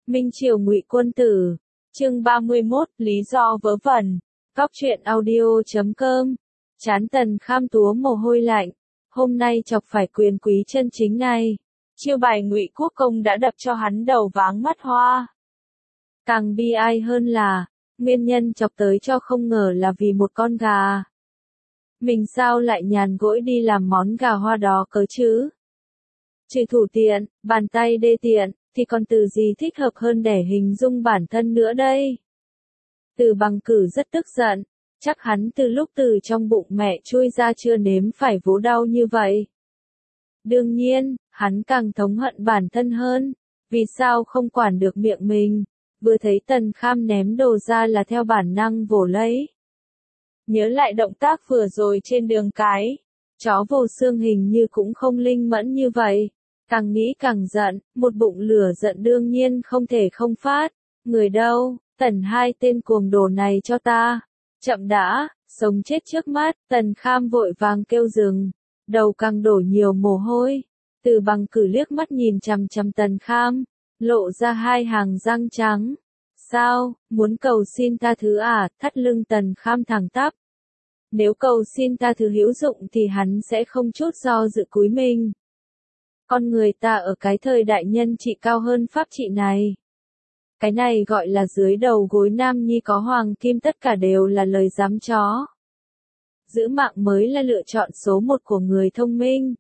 Minh Triều Ngụy Quân Tử, chương 31, lý do vớ vẩn. Cóc truyện audio.com. Trán Tần Kham túa mồ hôi lạnh, hôm nay chọc phải quyền quý chân chính này. Chiêu bài Ngụy Quốc Công đã đập cho hắn đầu váng mắt hoa. Càng bi ai hơn là, nguyên nhân chọc tới cho không ngờ là vì một con gà. Mình sao lại nhàn gỗi đi làm món gà hoa đó cơ chứ? Trừ thủ tiện, bàn tay đê tiện, thì còn từ gì thích hợp hơn để hình dung bản thân nữa đây? Từ Bằng Cử rất tức giận, chắc hắn từ lúc từ trong bụng mẹ chui ra chưa nếm phải vố đau như vậy. Đương nhiên, hắn càng thống hận bản thân hơn, vì sao không quản được miệng mình, vừa thấy Tần Kham ném đồ ra là theo bản năng vồ lấy. Nhớ lại động tác vừa rồi trên đường cái, chó vồ xương hình như cũng không linh mẫn như vậy. Càng nghĩ càng giận, một bụng lửa giận đương nhiên không thể không phát. Người đâu, Tần hai tên cuồng đồ này cho ta. Chậm đã, sống chết trước mắt, Tần Kham vội vàng kêu dừng. Đầu càng đổ nhiều mồ hôi. Từ Bằng Cử liếc mắt nhìn chằm chằm Tần Kham, lộ ra hai hàng răng trắng. Sao, muốn cầu xin ta thứ à? Thắt lưng Tần Kham thẳng tắp. Nếu cầu xin ta thứ hữu dụng thì hắn sẽ không chút do dự cúi mình. Con người ta ở cái thời đại nhân trị cao hơn pháp trị này. Cái này gọi là dưới đầu gối nam nhi có hoàng kim, tất cả đều là lời giám chó. Giữ mạng mới là lựa chọn số một của người thông minh.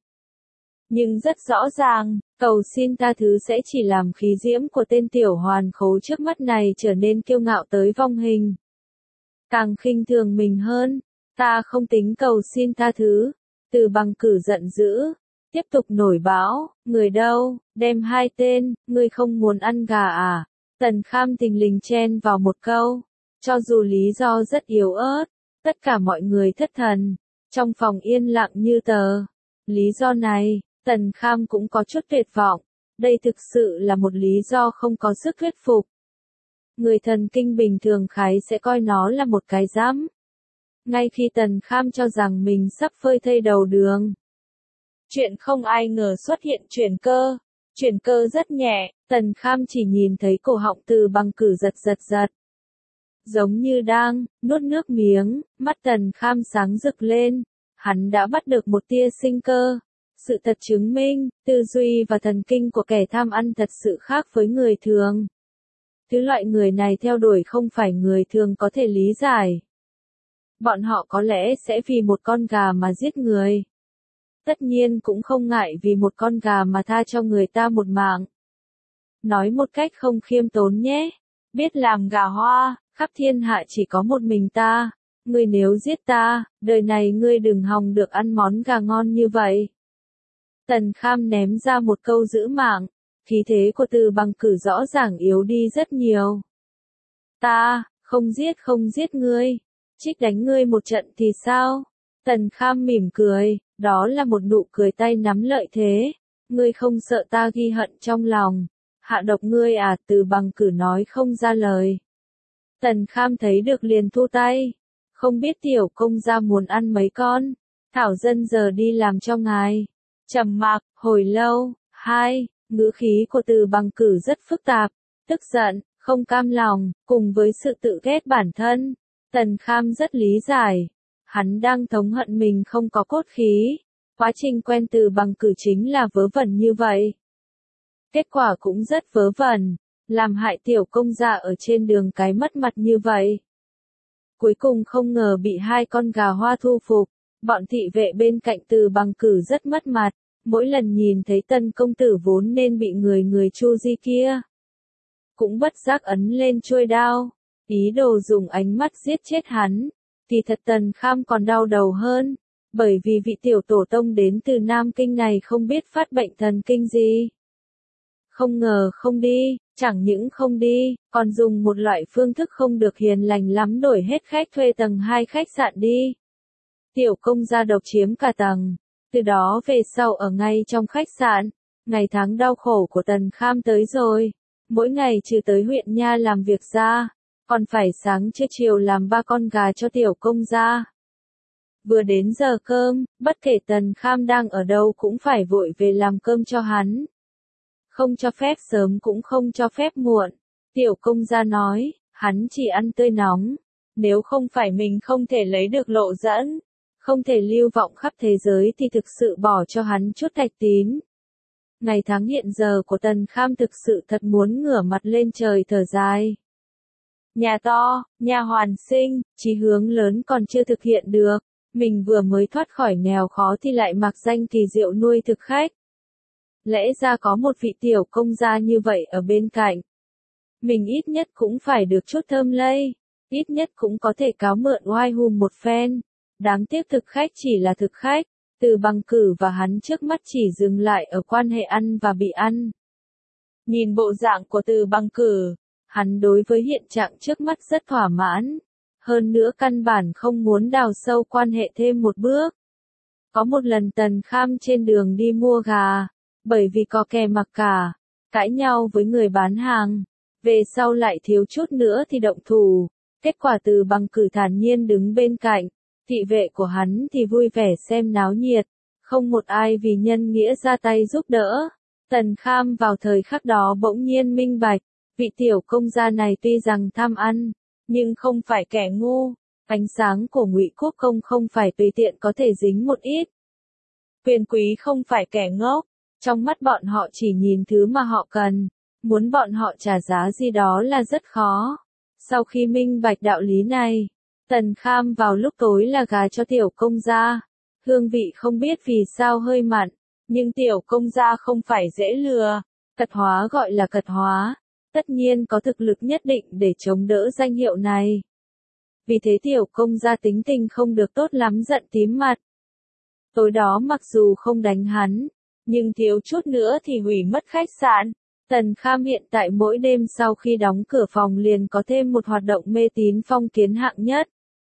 Nhưng rất rõ ràng, cầu xin ta thứ sẽ chỉ làm khí diễm của tên tiểu hoàn khố trước mắt này trở nên kiêu ngạo tới vong hình. Càng khinh thường mình hơn, ta không tính cầu xin ta thứ. Từ Bằng Cử giận dữ. Tiếp tục nổi bão, người đâu, đem hai tên, ngươi không muốn ăn gà à? Tần Kham thình lình chen vào một câu, cho dù lý do rất yếu ớt, tất cả mọi người thất thần, trong phòng yên lặng như tờ. Lý do này, Tần Kham cũng có chút tuyệt vọng, đây thực sự là một lý do không có sức thuyết phục. Người thần kinh bình thường khái sẽ coi nó là một cái dám. Ngay khi Tần Kham cho rằng mình sắp phơi thây đầu đường, chuyện không ai ngờ xuất hiện chuyển cơ. Chuyển cơ rất nhẹ, Tần Kham chỉ nhìn thấy cổ họng Từ Bằng Cử giật. Giống như đang nuốt nước miếng, mắt Tần Kham sáng rực lên. Hắn đã bắt được một tia sinh cơ. Sự thật chứng minh, tư duy và thần kinh của kẻ tham ăn thật sự khác với người thường. Thứ loại người này theo đuổi không phải người thường có thể lý giải. Bọn họ có lẽ sẽ vì một con gà mà giết người. Tất nhiên cũng không ngại vì một con gà mà tha cho người ta một mạng. Nói một cách không khiêm tốn nhé. Biết làm gà hoa, khắp thiên hạ chỉ có một mình ta. Ngươi nếu giết ta, đời này ngươi đừng hòng được ăn món gà ngon như vậy. Tần Kham ném ra một câu giữ mạng. Khí thế của Từ Bằng Cử rõ ràng yếu đi rất nhiều. Ta, không giết ngươi. Trích đánh ngươi một trận thì sao? Tần Kham mỉm cười. Đó là một nụ cười tay nắm lợi thế. Ngươi không sợ ta ghi hận trong lòng. Hạ độc ngươi à? Từ Bằng Cử nói không ra lời. Tần Kham thấy được liền thu tay. Không biết tiểu công gia muốn ăn mấy con. Thảo dân giờ đi làm cho ngài. Trầm mặc, hồi lâu, ngữ khí của Từ Bằng Cử rất phức tạp. Tức giận, không cam lòng, cùng với sự tự ghét bản thân. Tần Kham rất lý giải. Hắn đang thống hận mình không có cốt khí. Quá trình quen Từ Bằng Cử chính là vớ vẩn như vậy. Kết quả cũng rất vớ vẩn. Làm hại tiểu công gia ở trên đường cái mất mặt như vậy. Cuối cùng không ngờ bị hai con gà hoa thu phục. Bọn thị vệ bên cạnh Từ Bằng Cử rất mất mặt. Mỗi lần nhìn thấy Tần công tử vốn nên bị người chu di kia, cũng bất giác ấn lên chuôi đao. Ý đồ dùng ánh mắt giết chết hắn. Thì thật Tần Kham còn đau đầu hơn, bởi vì vị tiểu tổ tông đến từ Nam Kinh này không biết phát bệnh thần kinh gì. Không ngờ không đi, chẳng những không đi, còn dùng một loại phương thức không được hiền lành lắm đổi hết khách thuê tầng 2 khách sạn đi. Tiểu công gia độc chiếm cả tầng, từ đó về sau ở ngay trong khách sạn. Ngày tháng đau khổ của Tần Kham tới rồi, mỗi ngày trừ tới huyện nha làm việc ra. Còn phải sáng trưa chiều làm 3 con gà cho tiểu công gia. Vừa đến giờ cơm, bất kể Tần Kham đang ở đâu cũng phải vội về làm cơm cho hắn. không cho phép sớm cũng không cho phép muộn. Tiểu công gia nói, hắn chỉ ăn tươi nóng, nếu không phải mình không thể lấy được lộ dẫn, không thể lưu vọng khắp thế giới thì thực sự bỏ cho hắn chút thạch tín. Ngày tháng hiện giờ của Tần Kham thực sự thật muốn ngửa mặt lên trời thở dài. Nhà to, nhà hoàn sinh, chí hướng lớn còn chưa thực hiện được, mình vừa mới thoát khỏi nghèo khó thì lại mặc danh kỳ diệu nuôi thực khách. Lẽ ra có một vị tiểu công gia như vậy ở bên cạnh. Mình ít nhất cũng phải được chút thơm lây, ít nhất cũng có thể cáo mượn oai hùm một phen. Đáng tiếc thực khách chỉ là thực khách, Từ Bằng Cử và hắn trước mắt chỉ dừng lại ở quan hệ ăn và bị ăn. Nhìn bộ dạng của Từ Bằng Cử, hắn đối với hiện trạng trước mắt rất thỏa mãn, hơn nữa căn bản không muốn đào sâu quan hệ thêm một bước. Có một lần Tần Kham trên đường đi mua gà, bởi vì có kè mặc cả, cãi nhau với người bán hàng, về sau lại thiếu chút nữa thì động thủ, kết quả Từ Bằng Cử thản nhiên đứng bên cạnh, thị vệ của hắn thì vui vẻ xem náo nhiệt, không một ai vì nhân nghĩa ra tay giúp đỡ. Tần Kham vào thời khắc đó bỗng nhiên minh bạch, vị tiểu công gia này tuy rằng tham ăn, nhưng không phải kẻ ngu, ánh sáng của Ngụy Quốc Công không phải tùy tiện có thể dính một ít. Quyền quý không phải kẻ ngốc, trong mắt bọn họ chỉ nhìn thứ mà họ cần, muốn bọn họ trả giá gì đó là rất khó. Sau khi minh bạch đạo lý này, Tần Kham vào lúc tối là gà cho tiểu công gia, hương vị không biết vì sao hơi mặn, nhưng tiểu công gia không phải dễ lừa, cật hóa gọi là cật hóa, tất nhiên có thực lực nhất định để chống đỡ danh hiệu này. Vì thế tiểu công gia tính tình không được tốt lắm giận tím mặt. Tối đó mặc dù không đánh hắn, nhưng thiếu chút nữa thì hủy mất khách sạn. Tần Kham hiện tại mỗi đêm sau khi đóng cửa phòng liền có thêm một hoạt động mê tín phong kiến hạng nhất.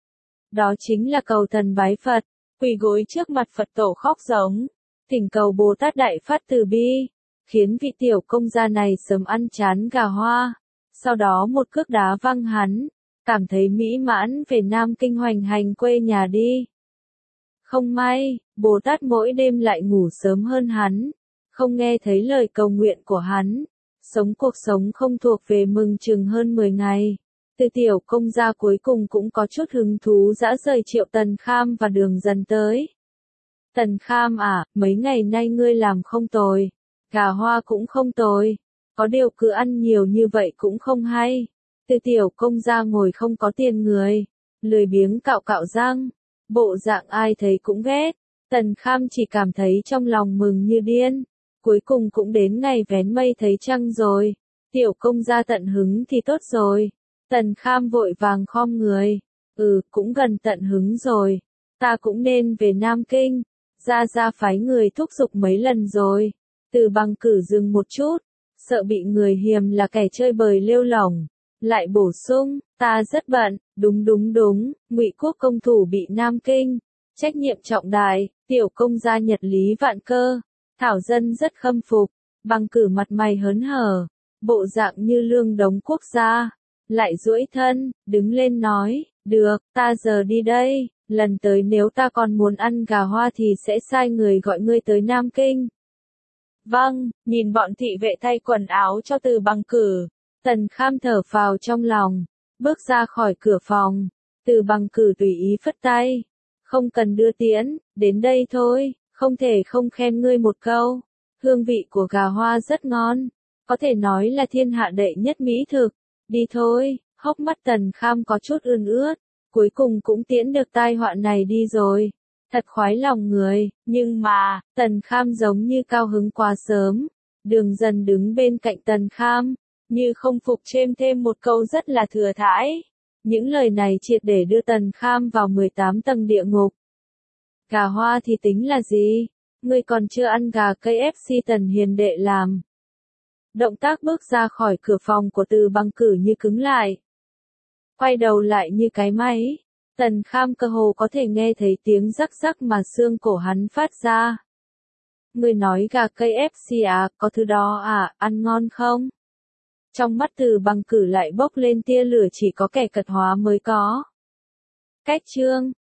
Đó chính là cầu thần bái Phật, quỳ gối trước mặt Phật tổ khóc giống, thỉnh cầu Bồ Tát Đại Phát Từ Bi, khiến vị tiểu công gia này sớm ăn chán gà hoa, sau đó một cước đá văng hắn, cảm thấy mỹ mãn về Nam Kinh hoành hành quê nhà đi. Không may, Bồ Tát mỗi đêm lại ngủ sớm hơn hắn, không nghe thấy lời cầu nguyện của hắn, sống cuộc sống không thuộc về mừng chừng hơn 10 ngày. Từ tiểu công gia cuối cùng cũng có chút hứng thú dã rời triệu Tần Kham và Đường Dần tới. Tần Kham à, mấy ngày nay ngươi làm không tồi, gà hoa cũng không tồi, có điều cứ ăn nhiều như vậy cũng không hay. Từ tiểu công gia ngồi không có tiền người, lười biếng cạo cạo răng, bộ dạng ai thấy cũng ghét. Tần Kham chỉ cảm thấy trong lòng mừng như điên, cuối cùng cũng đến ngày vén mây thấy trăng rồi, tiểu công gia tận hứng thì tốt rồi. Tần Kham vội vàng khom người, cũng gần tận hứng rồi, ta cũng nên về Nam Kinh, ra phái người thúc giục mấy lần rồi. Từ Bằng Cử dừng một chút, sợ bị người hiềm là kẻ chơi bời lêu lỏng, lại bổ sung, ta rất bận, đúng, Ngụy Quốc công thủ bị Nam Kinh, trách nhiệm trọng đại, tiểu công gia nhật lý vạn cơ, thảo dân rất khâm phục. Bằng Cử mặt mày hớn hở, bộ dạng như lương đống quốc gia, lại duỗi thân, đứng lên nói, được, ta giờ đi đây, lần tới nếu ta còn muốn ăn gà hoa thì sẽ sai người gọi ngươi tới Nam Kinh. Vâng, nhìn bọn thị vệ thay quần áo cho Từ Bằng Cử, Tần Kham thở phào trong lòng, bước ra khỏi cửa phòng, Từ Bằng Cử tùy ý phất tay, không cần đưa tiễn, đến đây thôi, không thể không khen ngươi một câu, hương vị của gà hoa rất ngon, có thể nói là thiên hạ đệ nhất mỹ thực, đi thôi. Hốc mắt Tần Kham có chút ươn ướt, cuối cùng cũng tiễn được tai họa này đi rồi. Thật khoái lòng người, nhưng mà, Tần Kham giống như cao hứng quá sớm. Đường Dần đứng bên cạnh Tần Kham, như không phục chêm thêm một câu rất là thừa thãi. Những lời này triệt để đưa Tần Kham vào 18 tầng địa ngục. Gà hoa thì tính là gì? Ngươi còn chưa ăn gà KFC Tần Hiền đệ làm. Động tác bước ra khỏi cửa phòng của Từ Bằng Cử như cứng lại. Quay đầu lại như cái máy, Tần Kham cơ hồ có thể nghe thấy tiếng rắc rắc mà xương cổ hắn phát ra. Người nói gà KFC à, có thứ đó à, ăn ngon không? Trong mắt Từ Bằng Cử lại bốc lên tia lửa chỉ có kẻ cật hóa mới có. Cách chương